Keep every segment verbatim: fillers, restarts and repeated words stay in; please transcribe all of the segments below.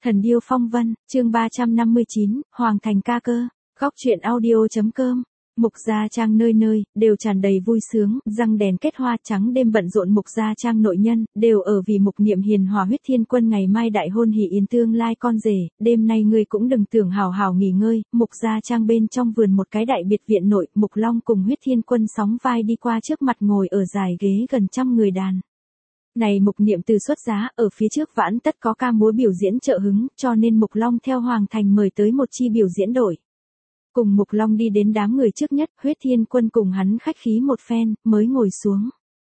Thần điêu phong vân, chương ba trăm năm mươi chín, Hoàng thành ca cơ, góc truyện audio.com. Mục Gia Trang nơi nơi, đều tràn đầy vui sướng, răng đèn kết hoa trắng đêm bận rộn. Mục Gia Trang nội nhân, đều ở vì Mục Niệm hiền hòa huyết thiên quân ngày mai đại hôn hỷ yến tương lai con rể, đêm nay ngươi cũng đừng tưởng hào hào nghỉ ngơi. Mục Gia Trang bên trong vườn một cái đại biệt viện nội, Mục Long cùng huyết thiên quân sóng vai đi qua trước mặt ngồi ở dài ghế gần trăm người đàn. Này Mục Niệm từ xuất giá, ở phía trước vãn tất có ca múa biểu diễn trợ hứng, cho nên Mục Long theo Hoàng thành mời tới một chi biểu diễn đội. Cùng Mục Long đi đến đám người trước nhất, huyết thiên quân cùng hắn khách khí một phen, mới ngồi xuống.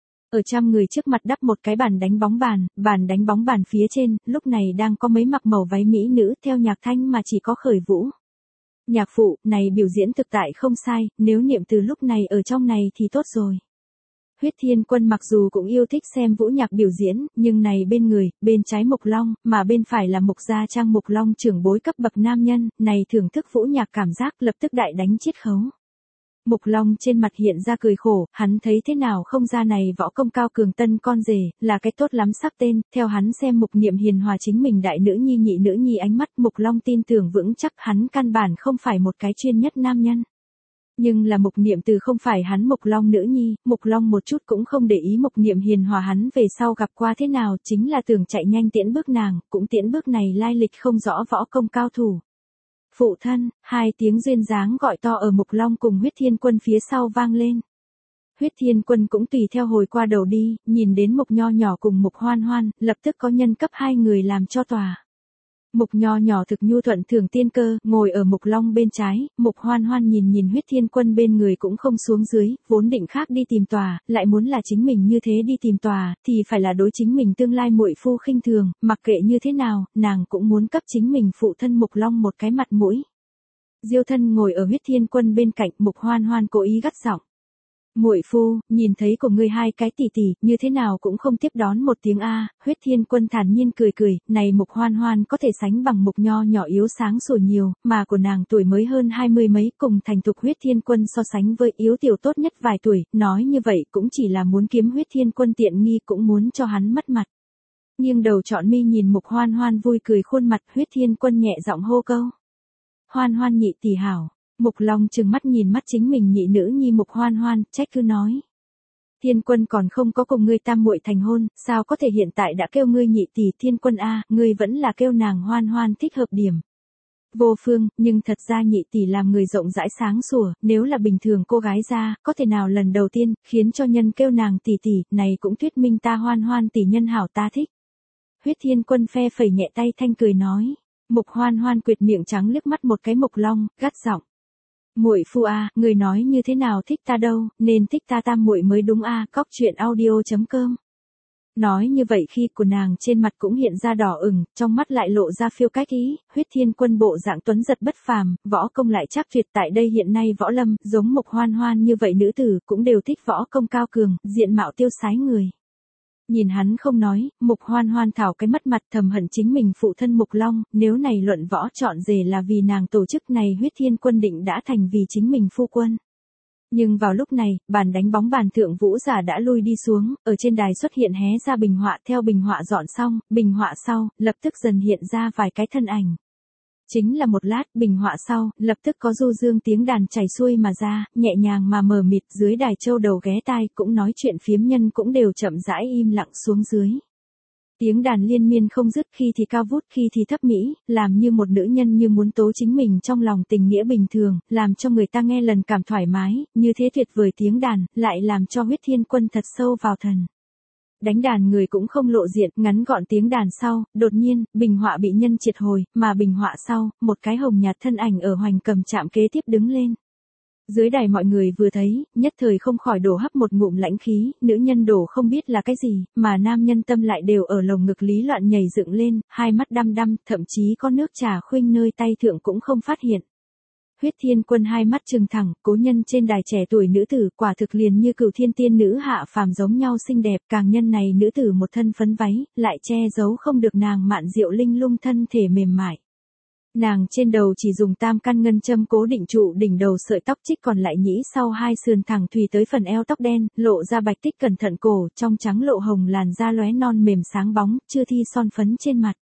Ở trăm người trước mặt đắp một cái bàn đánh bóng bàn, bàn đánh bóng bàn phía trên, lúc này đang có mấy mặc màu váy mỹ nữ theo nhạc thanh mà chỉ có khởi vũ. Nhạc phụ, này biểu diễn thực tại không sai, nếu Niệm từ lúc này ở trong này thì tốt rồi. Huyết thiên quân mặc dù cũng yêu thích xem vũ nhạc biểu diễn, nhưng này bên người, bên trái Mục Long, mà bên phải là Mục Gia Trang. Mục Long trưởng bối cấp bậc nam nhân, này thưởng thức vũ nhạc cảm giác lập tức đại đánh chiết khấu. Mục Long trên mặt hiện ra cười khổ, hắn thấy thế nào không ra này võ công cao cường tân con rể, là cái tốt lắm sắc tên, theo hắn xem Mục Niệm hiền hòa chính mình đại nữ nhi nhị nữ nhi ánh mắt. Mục Long tin tưởng vững chắc hắn căn bản không phải một cái chuyên nhất nam nhân. Nhưng là Mục Niệm từ không phải hắn Mục Long nữ nhi, Mục Long một chút cũng không để ý Mục Niệm hiền hòa hắn về sau gặp qua thế nào, chính là tưởng chạy nhanh tiễn bước nàng, cũng tiễn bước này lai lịch không rõ võ công cao thủ. Phụ thân, hai tiếng duyên dáng gọi to ở Mục Long cùng huyết thiên quân phía sau vang lên. Huyết thiên quân cũng tùy theo hồi qua đầu đi, nhìn đến Mục Nho nhỏ cùng Mục Hoan Hoan, lập tức có nhân cấp hai người làm cho tòa. Mục Nho nhỏ thực nhu thuận thường tiên cơ, ngồi ở Mục Long bên trái, Mục Hoan Hoan nhìn nhìn huyết thiên quân bên người cũng không xuống dưới, vốn định khác đi tìm tòa, lại muốn là chính mình như thế đi tìm tòa, thì phải là đối chính mình tương lai muội phu khinh thường, mặc kệ như thế nào, nàng cũng muốn cấp chính mình phụ thân Mục Long một cái mặt mũi. Diêu Thân ngồi ở huyết thiên quân bên cạnh, Mục Hoan Hoan cố ý gắt giọng. Muội phu, nhìn thấy của ngươi hai cái tỷ tỷ, như thế nào cũng không tiếp đón một tiếng a. Huyết thiên quân thản nhiên cười cười, này Mục Hoan Hoan có thể sánh bằng Mục Nho nhỏ yếu sáng sủa nhiều, mà của nàng tuổi mới hơn hai mươi mấy, cùng thành thục huyết thiên quân so sánh với yếu tiểu tốt nhất vài tuổi, nói như vậy cũng chỉ là muốn kiếm huyết thiên quân tiện nghi, cũng muốn cho hắn mất mặt. Nghiêng đầu trọn mi nhìn Mục Hoan Hoan vui cười khuôn mặt, huyết thiên quân nhẹ giọng hô câu. Hoan Hoan nhị tỷ hảo. Mục Long trừng mắt nhìn mắt chính mình nhị nữ nhi Mục Hoan Hoan, trách cứ nói. Thiên quân còn không có cùng ngươi tam muội thành hôn, sao có thể hiện tại đã kêu ngươi nhị tỷ thiên quân a, ngươi vẫn là kêu nàng Hoan Hoan thích hợp điểm. Vô phương, nhưng thật ra nhị tỷ làm người rộng rãi sáng sủa, nếu là bình thường cô gái ra, có thể nào lần đầu tiên, khiến cho nhân kêu nàng tỷ tỷ, này cũng thuyết minh ta Hoan Hoan tỷ nhân hảo ta thích. Huyết thiên quân phe phẩy nhẹ tay thanh cười nói. Mục Hoan Hoan quyệt miệng trắng liếc mắt một cái Mục Long, gắt giọng. Muội phu a, người nói như thế nào thích ta đâu, nên thích ta tam muội mới đúng a. Cóc truyện audio.com. Nói như vậy khi của nàng trên mặt cũng hiện ra đỏ ửng, trong mắt lại lộ ra phiêu cách ý. Huyết thiên quân bộ dạng tuấn giật bất phàm, võ công lại chắc tuyệt. Tại đây hiện nay võ lâm, giống Mục Hoan Hoan như vậy nữ tử cũng đều thích võ công cao cường, diện mạo tiêu sái người. Nhìn hắn không nói, Mục Hoan Hoan thảo cái mất mặt, thầm hận chính mình phụ thân Mục Long, nếu này luận võ chọn rể là vì nàng tổ chức này huyết thiên quân định đã thành vì chính mình phu quân. Nhưng vào lúc này, bàn đánh bóng bàn thượng vũ giả đã lui đi xuống, ở trên đài xuất hiện hé ra bình họa, theo bình họa dọn xong, bình họa sau, lập tức dần hiện ra vài cái thân ảnh. Chính là một lát, bình họa sau, lập tức có du dương tiếng đàn chảy xuôi mà ra, nhẹ nhàng mà mờ mịt, dưới đài châu đầu ghé tai, cũng nói chuyện phiếm nhân cũng đều chậm rãi im lặng xuống dưới. Tiếng đàn liên miên không dứt, khi thì cao vút, khi thì thấp mỹ, làm như một nữ nhân như muốn tố chính mình trong lòng tình nghĩa bình thường, làm cho người ta nghe lần cảm thoải mái, như thế tuyệt vời tiếng đàn, lại làm cho huyết thiên quân thật sâu vào thần. Đánh đàn người cũng không lộ diện, ngắn gọn tiếng đàn sau, đột nhiên, bình họa bị nhân triệt hồi, mà bình họa sau, một cái hồng nhạt thân ảnh ở hoành cầm chạm kế tiếp đứng lên. Dưới đài mọi người vừa thấy, nhất thời không khỏi đổ hấp một ngụm lãnh khí, nữ nhân đổ không biết là cái gì, mà nam nhân tâm lại đều ở lồng ngực lý loạn nhảy dựng lên, hai mắt đăm đăm, thậm chí có nước trà khuynh nơi tay thượng cũng không phát hiện. Huyết thiên quân hai mắt trừng thẳng, cố nhân trên đài trẻ tuổi nữ tử quả thực liền như cửu thiên tiên nữ hạ phàm giống nhau xinh đẹp, càng nhân này nữ tử một thân phấn váy, lại che giấu không được nàng mạn diệu linh lung thân thể mềm mại. Nàng trên đầu chỉ dùng tam căn ngân châm cố định trụ đỉnh đầu sợi tóc trích, còn lại nhĩ sau hai sườn thẳng thùy tới phần eo tóc đen, lộ ra bạch tích cẩn thận cổ, trong trắng lộ hồng làn da lóe non mềm sáng bóng, chưa thi son phấn trên mặt.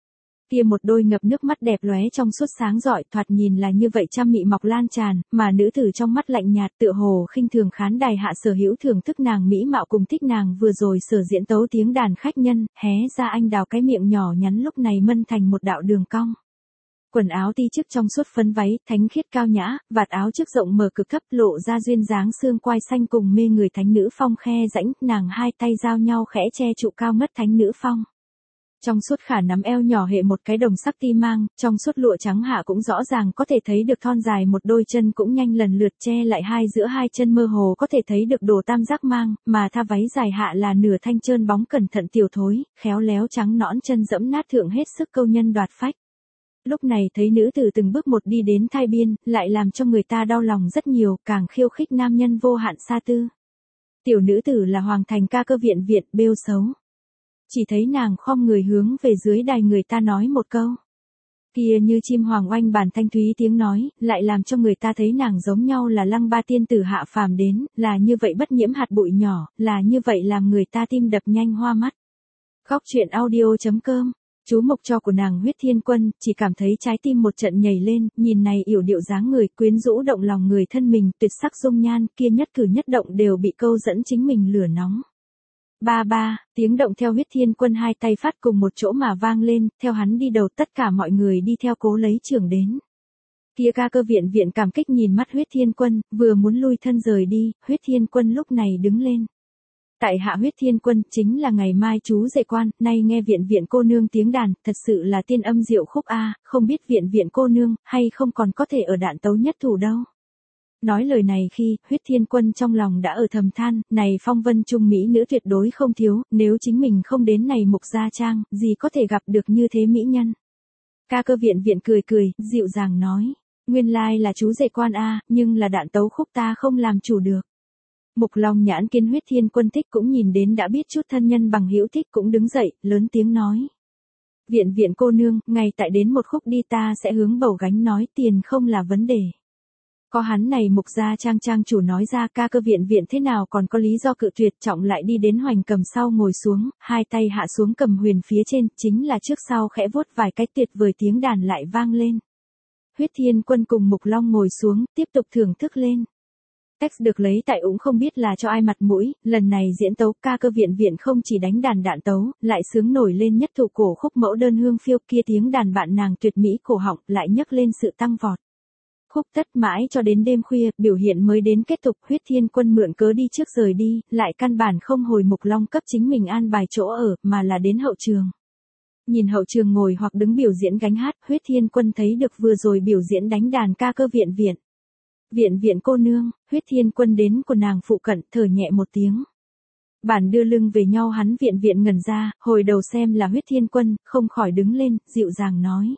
Kia một đôi ngập nước mắt đẹp lóe trong suốt sáng rọi, thoạt nhìn là như vậy trăm mị mọc lan tràn, mà nữ tử trong mắt lạnh nhạt tựa hồ khinh thường khán đài hạ sở hữu thưởng thức nàng mỹ mạo cùng thích nàng vừa rồi sở diễn tấu tiếng đàn khách nhân, hé ra anh đào cái miệng nhỏ nhắn lúc này mân thành một đạo đường cong. Quần áo ti trước trong suốt phấn váy, thánh khiết cao nhã, vạt áo trước rộng mở cực thấp lộ ra duyên dáng xương quai xanh cùng mê người thánh nữ phong khe rãnh, nàng hai tay giao nhau khẽ che trụ cao ngất thánh nữ phong. Trong suốt khả nắm eo nhỏ hệ một cái đồng sắc ti mang, trong suốt lụa trắng hạ cũng rõ ràng có thể thấy được thon dài một đôi chân cũng nhanh lần lượt che lại hai giữa hai chân mơ hồ có thể thấy được đồ tam giác mang, mà tha váy dài hạ là nửa thanh trơn bóng cẩn thận tiểu thối, khéo léo trắng nõn chân dẫm nát thượng hết sức câu nhân đoạt phách. Lúc này thấy nữ tử từng bước một đi đến thai biên, lại làm cho người ta đau lòng rất nhiều, càng khiêu khích nam nhân vô hạn xa tư. Tiểu nữ tử là Hoàng Thành ca cơ viện viện, bêu xấu. Chỉ thấy nàng khom người hướng về dưới đài người ta nói một câu. Kia như chim hoàng oanh bản thanh thúy tiếng nói, lại làm cho người ta thấy nàng giống nhau là lăng ba tiên tử hạ phàm đến, là như vậy bất nhiễm hạt bụi nhỏ, là như vậy làm người ta tim đập nhanh hoa mắt. Khóc chuyện audio chấm com, chú mộc cho của nàng Huyết Thiên Quân, chỉ cảm thấy trái tim một trận nhảy lên, nhìn này yểu điệu dáng người, quyến rũ động lòng người thân mình, tuyệt sắc dung nhan, kia nhất cử nhất động đều bị câu dẫn chính mình lửa nóng. Ba ba, tiếng động theo Huyết Thiên Quân hai tay phát cùng một chỗ mà vang lên, theo hắn đi đầu tất cả mọi người đi theo cố lấy trưởng đến. Kia ca cơ viện viện cảm kích nhìn mắt Huyết Thiên Quân, vừa muốn lui thân rời đi, Huyết Thiên Quân lúc này đứng lên. Tại hạ Huyết Thiên Quân chính là ngày mai chú rể quan, nay nghe viện viện cô nương tiếng đàn, thật sự là tiên âm diệu khúc a, không biết viện viện cô nương, hay không còn có thể ở đạn tấu nhất thủ đâu. Nói lời này khi, Huyết Thiên Quân trong lòng đã ở thầm than, này phong vân trung mỹ nữ tuyệt đối không thiếu, nếu chính mình không đến này mục gia trang, gì có thể gặp được như thế mỹ nhân. Ca cơ viện viện cười cười, dịu dàng nói, nguyên lai là chú rể quan a, nhưng là đạn tấu khúc ta không làm chủ được. Mục Long nhãn kiến Huyết Thiên Quân thích cũng nhìn đến đã biết chút thân nhân bằng hữu thích cũng đứng dậy, lớn tiếng nói. Viện viện cô nương, ngày tại đến một khúc đi ta sẽ hướng bầu gánh nói tiền không là vấn đề. Có hắn này mục gia trang trang chủ nói ra ca cơ viện viện thế nào còn có lý do cự tuyệt trọng lại đi đến hoành cầm sau ngồi xuống, hai tay hạ xuống cầm huyền phía trên, chính là trước sau khẽ vuốt vài cái tuyệt vời tiếng đàn lại vang lên. Huyết Thiên Quân cùng Mục Long ngồi xuống, tiếp tục thưởng thức lên. Text được lấy tại ủng không biết là cho ai mặt mũi, lần này diễn tấu ca cơ viện viện không chỉ đánh đàn đạn tấu, lại sướng nổi lên nhất thủ cổ khúc mẫu đơn hương phiêu kia tiếng đàn bạn nàng tuyệt mỹ cổ họng lại nhấc lên sự tăng vọt. Khúc tất mãi cho đến đêm khuya, biểu hiện mới đến kết thúc Huyết Thiên Quân mượn cớ đi trước rời đi, lại căn bản không hồi Mục Long cấp chính mình an bài chỗ ở, mà là đến hậu trường. Nhìn hậu trường ngồi hoặc đứng biểu diễn gánh hát, Huyết Thiên Quân thấy được vừa rồi biểu diễn đánh đàn ca cơ viện viện. Viện viện cô nương, Huyết Thiên Quân đến của nàng phụ cận, thở nhẹ một tiếng. Bản đưa lưng về nhau hắn viện viện ngẩn ra, hồi đầu xem là Huyết Thiên Quân, không khỏi đứng lên, dịu dàng nói.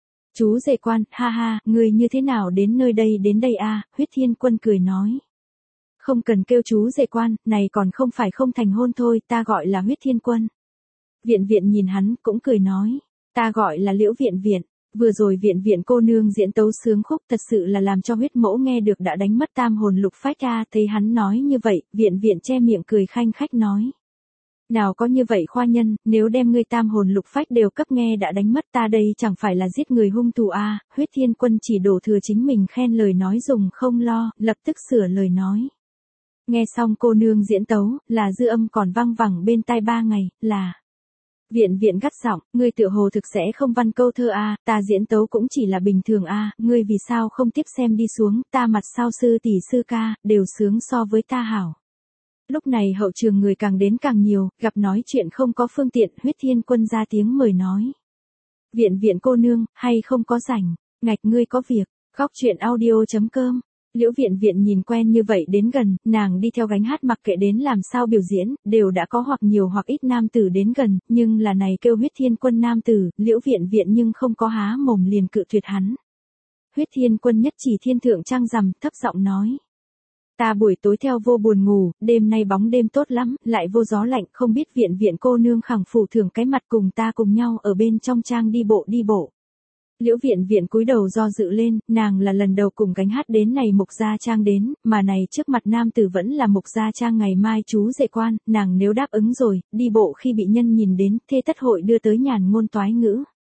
Chú rể quan, ha ha, người như thế nào đến nơi đây đến đây a? Huyết Thiên Quân cười nói. Không cần kêu chú rể quan, này còn không phải không thành hôn thôi, ta gọi là Huyết Thiên Quân. Viện viện nhìn hắn, cũng cười nói. Ta gọi là Liễu viện viện. Vừa rồi viện viện cô nương diễn tấu sướng khúc thật sự là làm cho huyết mẫu nghe được đã đánh mất tam hồn lục phách a. Thấy hắn nói như vậy, viện viện che miệng cười khanh khách nói. Nào có như vậy khoa nhân, nếu đem ngươi tam hồn lục phách đều cấp nghe đã đánh mất ta đây chẳng phải là giết người hung thủ a. Huyết Thiên Quân chỉ đổ thừa chính mình khen lời nói dùng không lo, lập tức sửa lời nói. Nghe xong cô nương diễn tấu, là dư âm còn vang vẳng bên tai ba ngày, là. Viện viện gắt giọng, ngươi tựa hồ thực sẽ không văn câu thơ a, ta diễn tấu cũng chỉ là bình thường a, ngươi vì sao không tiếp xem đi xuống, ta mặt sau sư tỷ sư ca, đều sướng so với ta hảo. Lúc này hậu trường người càng đến càng nhiều, gặp nói chuyện không có phương tiện, Huyết Thiên Quân ra tiếng mời nói. Viện viện cô nương, hay không có rảnh, ngạch ngươi có việc, khóc chuyện audio chấm com. Liễu viện viện nhìn quen như vậy đến gần, nàng đi theo gánh hát mặc kệ đến làm sao biểu diễn, đều đã có hoặc nhiều hoặc ít nam tử đến gần, nhưng là này kêu Huyết Thiên Quân nam tử, Liễu viện viện nhưng không có há mồm liền cự tuyệt hắn. Huyết Thiên Quân nhất chỉ thiên thượng trang rằm, thấp giọng nói. Ta buổi tối theo vô buồn ngủ, đêm nay bóng đêm tốt lắm, lại vô gió lạnh, không biết viện viện cô nương khẳng phủ thưởng cái mặt cùng ta cùng nhau ở bên trong trang đi bộ đi bộ. Liễu viện viện cúi đầu do dự lên, nàng là lần đầu cùng gánh hát đến này mục gia trang đến, mà này trước mặt nam tử vẫn là mục gia trang ngày mai chú rể quan, nàng nếu đáp ứng rồi, đi bộ khi bị nhân nhìn đến, thê tất hội đưa tới nhàn ngôn toái ngữ.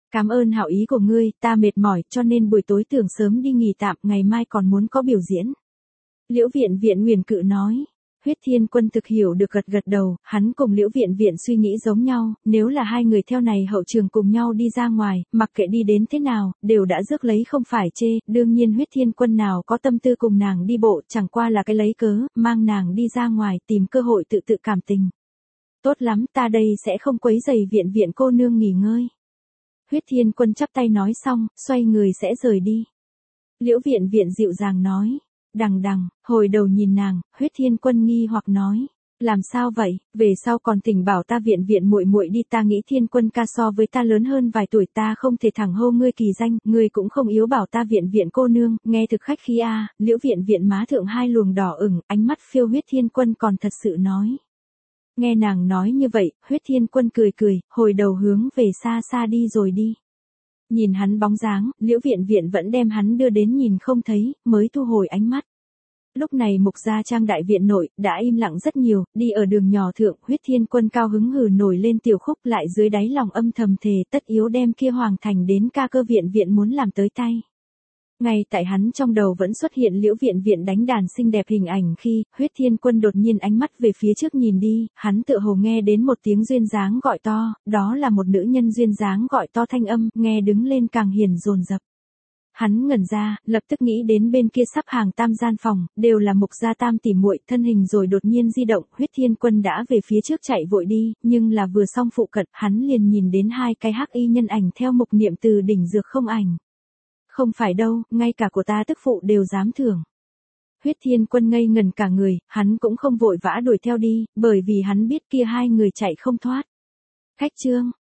Cảm ơn hảo ý của ngươi, ta mệt mỏi cho nên buổi tối tưởng sớm đi nghỉ tạm, ngày mai còn muốn có biểu diễn. Liễu Viện Viện nguyền cự nói. Huyết Thiên Quân thực hiểu được gật gật đầu, hắn cùng Liễu Viện Viện suy nghĩ giống nhau, nếu là hai người theo này hậu trường cùng nhau đi ra ngoài, mặc kệ đi đến thế nào, đều đã rước lấy không phải chê, đương nhiên Huyết Thiên Quân nào có tâm tư cùng nàng đi bộ, chẳng qua là cái lấy cớ, mang nàng đi ra ngoài tìm cơ hội tự tự cảm tình. Tốt lắm, ta đây sẽ không quấy rầy Viện Viện cô nương nghỉ ngơi. Huyết Thiên Quân chắp tay nói xong, xoay người sẽ rời đi. Liễu Viện Viện dịu dàng nói. Đằng đằng, hồi đầu nhìn nàng, Huyết Thiên Quân nghi hoặc nói, làm sao vậy, về sau còn thỉnh bảo ta Viện Viện muội muội đi, ta nghĩ Thiên Quân ca so với ta lớn hơn vài tuổi, ta không thể thẳng hô ngươi kỳ danh, ngươi cũng không yếu bảo ta Viện Viện cô nương, nghe thực khách khí a. À. Liễu Viện Viện má thượng hai luồng đỏ ửng, ánh mắt phiêu. Huyết Thiên Quân còn thật sự nói. Nghe nàng nói như vậy, Huyết Thiên Quân cười cười, hồi đầu hướng về xa xa đi rồi đi. Nhìn hắn bóng dáng, Liễu Viện Viện vẫn đem hắn đưa đến nhìn không thấy, mới thu hồi ánh mắt. Lúc này Mục Gia Trang đại viện nội, đã im lặng rất nhiều, đi ở đường nhỏ thượng, Huyết Thiên Quân cao hứng hừ nổi lên tiểu khúc, lại dưới đáy lòng âm thầm thề tất yếu đem kia Hoàng Thành đến ca cơ Viện Viện muốn làm tới tay. Ngay tại hắn trong đầu vẫn xuất hiện Liễu Viện Viện đánh đàn xinh đẹp hình ảnh khi, Huyết Thiên Quân đột nhiên ánh mắt về phía trước nhìn đi, hắn tựa hồ nghe đến một tiếng duyên dáng gọi to, đó là một nữ nhân duyên dáng gọi to thanh âm, nghe đứng lên càng hiền dồn dập. Hắn ngẩn ra, lập tức nghĩ đến bên kia sắp hàng tam gian phòng, đều là Mục Gia tam tỷ muội, thân hình rồi đột nhiên di động, Huyết Thiên Quân đã về phía trước chạy vội đi, nhưng là vừa xong phụ cận, hắn liền nhìn đến hai cái hắc y nhân ảnh theo Mục Niệm từ đỉnh dược không ảnh. Không phải đâu, ngay cả của ta tức phụ đều dám thưởng. Huyết Thiên Quân ngây ngần cả người, hắn cũng không vội vã đuổi theo đi, bởi vì hắn biết kia hai người chạy không thoát. Khách trương,